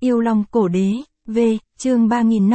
Yêu Long Cổ Đế, V, chương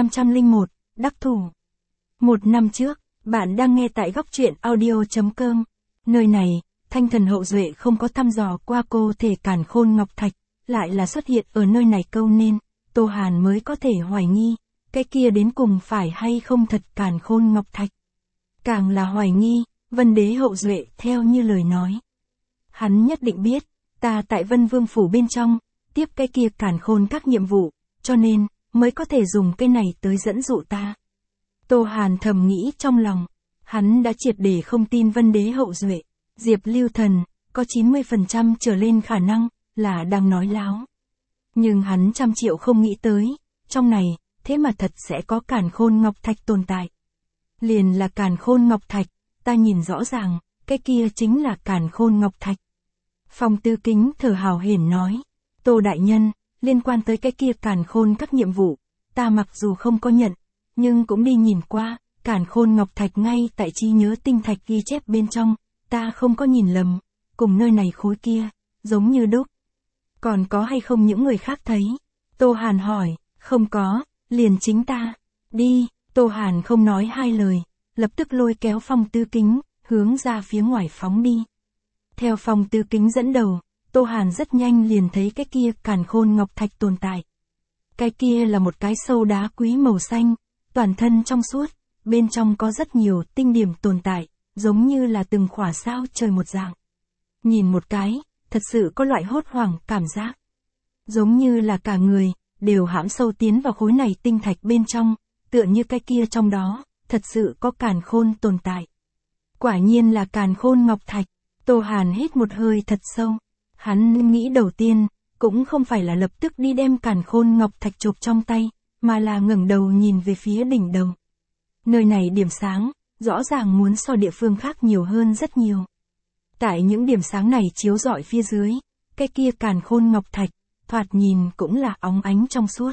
3501, Đắc Thủ. Một năm trước, bạn đang nghe tại góc truyện audio.com. Nơi này, Thanh Thần Hậu Duệ không có thăm dò qua cô thể Càn Khôn Ngọc Thạch, lại là xuất hiện ở nơi này câu nên, Tô Hàn mới có thể hoài nghi, cái kia đến cùng phải hay không thật Càn Khôn Ngọc Thạch. Càng là hoài nghi, Vân Đế Hậu Duệ theo như lời nói. Hắn nhất định biết, ta tại Vân Vương Phủ bên trong, tiếp cái kia Càn Khôn các nhiệm vụ, cho nên, mới có thể dùng cái này tới dẫn dụ ta. Tô Hàn thầm nghĩ trong lòng, hắn đã triệt để không tin Vân Đế Hậu Duệ, Diệp Lưu Thần, có 90% trở lên khả năng, là đang nói láo. Nhưng hắn trăm triệu không nghĩ tới, trong này, thế mà thật sẽ có Càn Khôn Ngọc Thạch tồn tại. Liền là Càn Khôn Ngọc Thạch, ta nhìn rõ ràng, cái kia chính là Càn Khôn Ngọc Thạch. Phong Tư Kính thở hào hển nói, Tô Đại Nhân, liên quan tới cái kia Càn Khôn các nhiệm vụ, ta mặc dù không có nhận, nhưng cũng đi nhìn qua, Càn Khôn Ngọc Thạch ngay tại trí nhớ tinh thạch ghi chép bên trong, ta không có nhìn lầm, cùng nơi này khối kia, giống như đúc. Còn có hay không những người khác thấy? Tô Hàn hỏi, không có, liền chính ta. Đi, Tô Hàn không nói hai lời, lập tức lôi kéo Phong Tư Kính, hướng ra phía ngoài phóng đi. Theo Phong Tư Kính dẫn đầu, Tô Hàn rất nhanh liền thấy cái kia Càn Khôn Ngọc Thạch tồn tại. Cái kia là một cái sâu đá quý màu xanh, toàn thân trong suốt, bên trong có rất nhiều tinh điểm tồn tại, giống như là từng khỏa sao trời một dạng. Nhìn một cái, thật sự có loại hốt hoảng cảm giác. Giống như là cả người, đều hãm sâu tiến vào khối này tinh thạch bên trong, tựa như cái kia trong đó, thật sự có Càn Khôn tồn tại. Quả nhiên là Càn Khôn Ngọc Thạch, Tô Hàn hít một hơi thật sâu. Hắn nghĩ đầu tiên, cũng không phải là lập tức đi đem Càn Khôn Ngọc Thạch chộp trong tay, mà là ngẩng đầu nhìn về phía đỉnh đầu. Nơi này điểm sáng, rõ ràng muốn so địa phương khác nhiều hơn rất nhiều. Tại những điểm sáng này chiếu rọi phía dưới, cái kia Càn Khôn Ngọc Thạch, thoạt nhìn cũng là óng ánh trong suốt.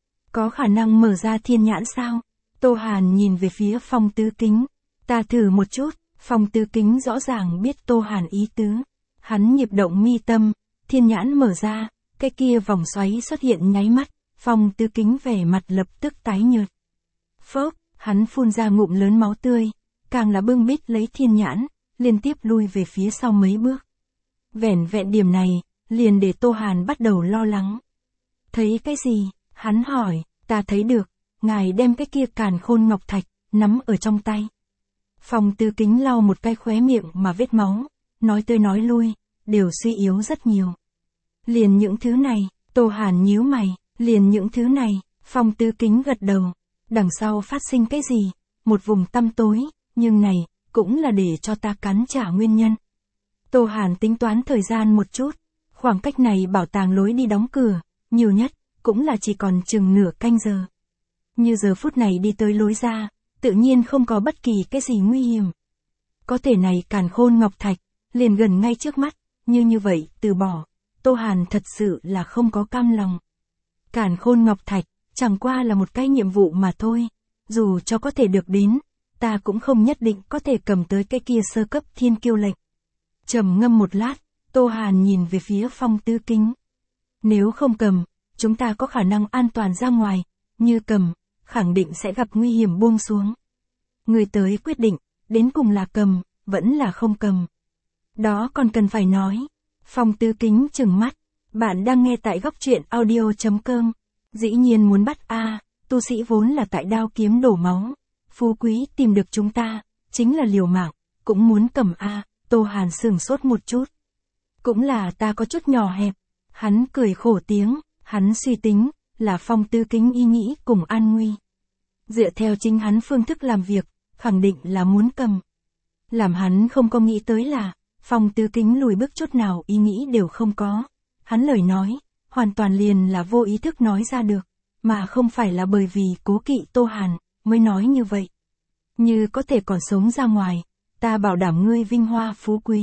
Có khả năng mở ra thiên nhãn sao? Tô Hàn nhìn về phía Phong Tư Kính. Ta thử một chút, Phong Tư Kính rõ ràng biết Tô Hàn ý tứ. Hắn nhịp động mi tâm, thiên nhãn mở ra, cái kia vòng xoáy xuất hiện nháy mắt, Phong Tư Kính vẻ mặt lập tức tái nhợt. Phốc, hắn phun ra ngụm lớn máu tươi, càng là bưng bít lấy thiên nhãn, liên tiếp lui về phía sau mấy bước. Vẻn vẹn điểm này, liền để Tô Hàn bắt đầu lo lắng. Thấy cái gì? Hắn hỏi, ta thấy được, ngài đem cái kia Càn Khôn Ngọc Thạch, nắm ở trong tay. Phong Tư Kính lau một cái khóe miệng mà vết máu, nói tới nói lui, đều suy yếu rất nhiều. Liền những thứ này, Tô Hàn nhíu mày, liền những thứ này, Phong Tư Kính gật đầu. Đằng sau phát sinh cái gì? Một vùng tăm tối, nhưng này, cũng là để cho ta cắn trả nguyên nhân. Tô Hàn tính toán thời gian một chút, khoảng cách này bảo tàng lối đi đóng cửa, nhiều nhất, cũng là chỉ còn chừng nửa canh giờ. Như giờ phút này đi tới lối ra, tự nhiên không có bất kỳ cái gì nguy hiểm. Có thể này Càn Khôn Ngọc Thạch, liền gần ngay trước mắt, như vậy từ bỏ, Tô Hàn thật sự là không có cam lòng. Càn Khôn Ngọc Thạch, chẳng qua là một cái nhiệm vụ mà thôi, dù cho có thể được đến, ta cũng không nhất định có thể cầm tới cái kia sơ cấp thiên kiêu lệnh. Trầm ngâm một lát, Tô Hàn nhìn về phía Phong Tư Kính. Nếu không cầm, chúng ta có khả năng an toàn ra ngoài, như cầm, khẳng định sẽ gặp nguy hiểm buông xuống. Người tới quyết định, đến cùng là cầm, vẫn là không cầm. Đó còn cần phải nói. Phong Tư Kính trừng mắt, bạn đang nghe tại góc truyện audio.com. Dĩ nhiên muốn bắt tu sĩ vốn là tại đao kiếm đổ máu. Phú quý tìm được chúng ta, chính là liều mạng, cũng muốn cầm Tô Hàn sửng sốt một chút. Cũng là ta có chút nhỏ hẹp. Hắn cười khổ tiếng, hắn suy tính, là Phong Tư Kính ý nghĩ cùng an nguy. Dựa theo chính hắn phương thức làm việc, khẳng định là muốn cầm. Làm hắn không có nghĩ tới là, Phong Tư Kính lùi bước chút nào ý nghĩ đều không có. Hắn lời nói, hoàn toàn liền là vô ý thức nói ra được, mà không phải là bởi vì cố kỵ Tô Hàn, mới nói như vậy. Như có thể còn sống ra ngoài, ta bảo đảm ngươi vinh hoa phú quý.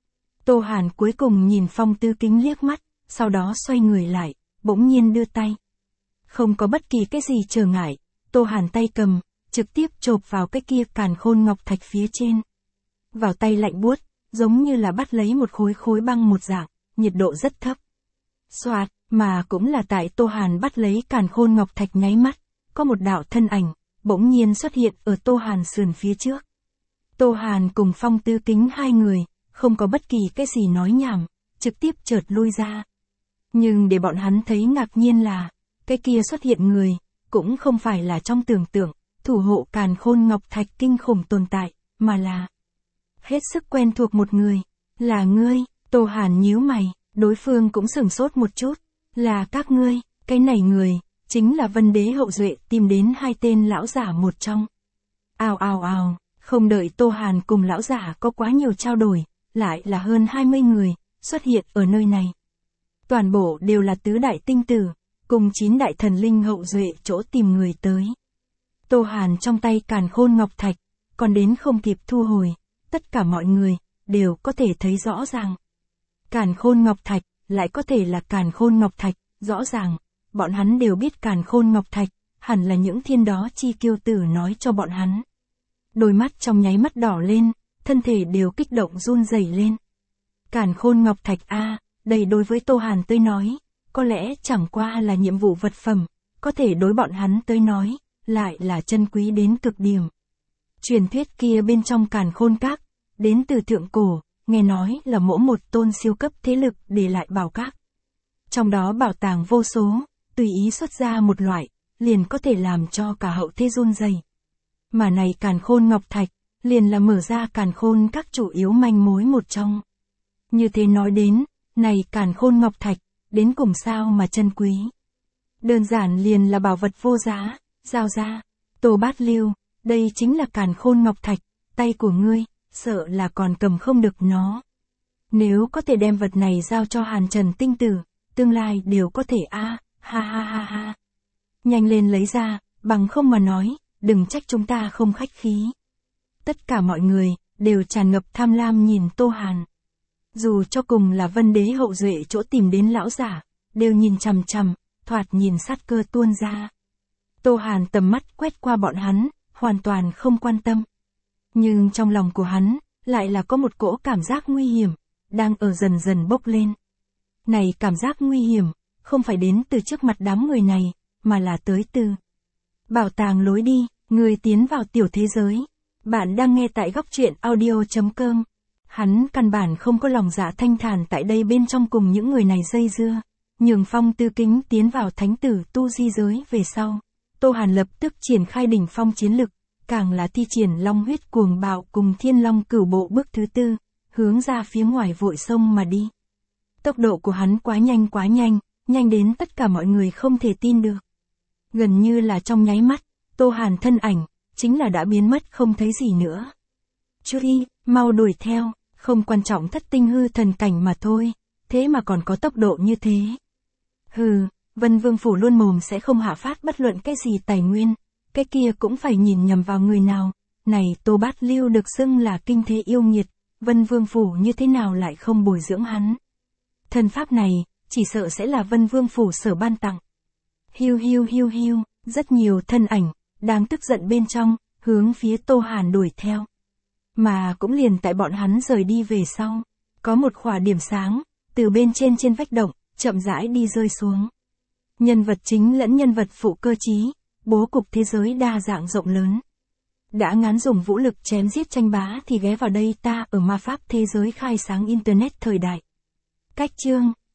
Tô Hàn cuối cùng nhìn Phong Tư Kính liếc mắt, sau đó xoay người lại, bỗng nhiên đưa tay. Không có bất kỳ cái gì trở ngại, Tô Hàn tay cầm, trực tiếp chộp vào cái kia Càn Khôn Ngọc Thạch phía trên. Vào tay lạnh buốt, giống như là bắt lấy một khối băng một dạng, nhiệt độ rất thấp. Xoạt, Mà cũng là tại Tô Hàn bắt lấy càn khôn ngọc thạch nháy mắt, có một đạo thân ảnh, bỗng nhiên xuất hiện ở Tô Hàn sườn phía trước. Tô Hàn cùng Phong Tư Kính hai người, không có bất kỳ cái gì nói nhảm, trực tiếp chợt lui ra. Nhưng để bọn hắn thấy ngạc nhiên là, cái kia xuất hiện người, cũng không phải là trong tưởng tượng, thủ hộ càn khôn ngọc thạch kinh khủng tồn tại, mà là hết sức quen thuộc một người. Là ngươi, Tô Hàn nhíu mày, đối phương cũng sửng sốt một chút. Là các ngươi, cái này người, chính là Vân Đế hậu duệ tìm đến hai tên lão giả một trong. Ào ào ào, không đợi Tô Hàn cùng lão giả có quá nhiều trao đổi, lại là hơn 20 người, xuất hiện ở nơi này. Toàn bộ đều là tứ đại tinh tử, cùng 9 đại thần linh hậu duệ chỗ tìm người tới. Tô Hàn trong tay càn khôn ngọc thạch, còn đến không kịp thu hồi, tất cả mọi người, đều có thể thấy rõ ràng. Càn khôn ngọc thạch, lại có thể là càn khôn ngọc thạch, rõ ràng, bọn hắn đều biết càn khôn ngọc thạch, hẳn là những thiên đó chi kiêu tử nói cho bọn hắn. Đôi mắt trong nháy mắt đỏ lên, thân thể đều kích động run rẩy lên. Càn khôn ngọc thạch a, đây đối với Tô Hàn tới nói, có lẽ chẳng qua là nhiệm vụ vật phẩm, có thể đối bọn hắn tới nói, lại là chân quý đến cực điểm. Truyền thuyết kia bên trong càn khôn các, đến từ thượng cổ, nghe nói là mỗi một tôn siêu cấp thế lực để lại bảo các. Trong đó bảo tàng vô số, tùy ý xuất ra một loại, liền có thể làm cho cả hậu thế run rẩy. Mà này càn khôn ngọc thạch, liền là mở ra càn khôn các chủ yếu manh mối một trong. Như thế nói đến, này càn khôn ngọc thạch, đến cùng sao mà chân quý. Đơn giản liền là bảo vật vô giá, giao ra. Tô Bát Lưu, đây chính là càn khôn ngọc thạch, tay của ngươi, sợ là còn cầm không được nó. Nếu có thể đem vật này giao cho Hàn Trần tinh tử, tương lai đều có thể ha ha ha ha. Nhanh lên lấy ra, bằng không mà nói, đừng trách chúng ta không khách khí. Tất cả mọi người, đều tràn ngập tham lam nhìn Tô Hàn. Dù cho cùng là Vân Đế hậu duệ chỗ tìm đến lão giả, đều nhìn chằm chằm, thoạt nhìn sát cơ tuôn ra. Tô Hàn tầm mắt quét qua bọn hắn, hoàn toàn không quan tâm. Nhưng trong lòng của hắn, lại là có một cỗ cảm giác nguy hiểm, đang ở dần dần bốc lên. Này cảm giác nguy hiểm, không phải đến từ trước mặt đám người này, mà là tới từ bảo tàng lối đi, người tiến vào tiểu thế giới. Bạn đang nghe tại góc truyện audio.com. Hắn căn bản không có lòng dạ thanh thản tại đây bên trong cùng những người này dây dưa. Nhường Phong Tư Kính tiến vào thánh tử tu di giới về sau. Tô Hàn lập tức triển khai đỉnh phong chiến lực, càng là thi triển long huyết cuồng bạo cùng thiên long cửu bộ bước thứ 4, hướng ra phía ngoài vội sông mà đi. Tốc độ của hắn quá nhanh, nhanh đến tất cả mọi người không thể tin được. Gần như là trong nháy mắt, Tô Hàn thân ảnh, chính là đã biến mất không thấy gì nữa. Truy, mau đuổi theo, không quan trọng thất tinh hư thần cảnh mà thôi, thế mà còn có tốc độ như thế. Hừ, Vân Vương Phủ luôn mồm sẽ không hạ phát bất luận cái gì tài nguyên, cái kia cũng phải nhìn nhầm vào người nào. Này Tô Bát Lưu được xưng là kinh thế yêu nghiệt, Vân Vương Phủ như thế nào lại không bồi dưỡng hắn. Thân pháp này, chỉ sợ sẽ là Vân Vương Phủ sở ban tặng. Hiu, rất nhiều thân ảnh, đang tức giận bên trong, hướng phía Tô Hàn đuổi theo. Mà cũng liền tại bọn hắn rời đi về sau, có một khỏa điểm sáng, từ bên trên vách động, chậm rãi đi rơi xuống. Nhân vật chính lẫn nhân vật phụ cơ trí, bố cục thế giới đa dạng rộng lớn. Đã ngán dùng vũ lực chém giết tranh bá thì ghé vào đây ta ở ma pháp thế giới khai sáng internet thời đại. Cách chương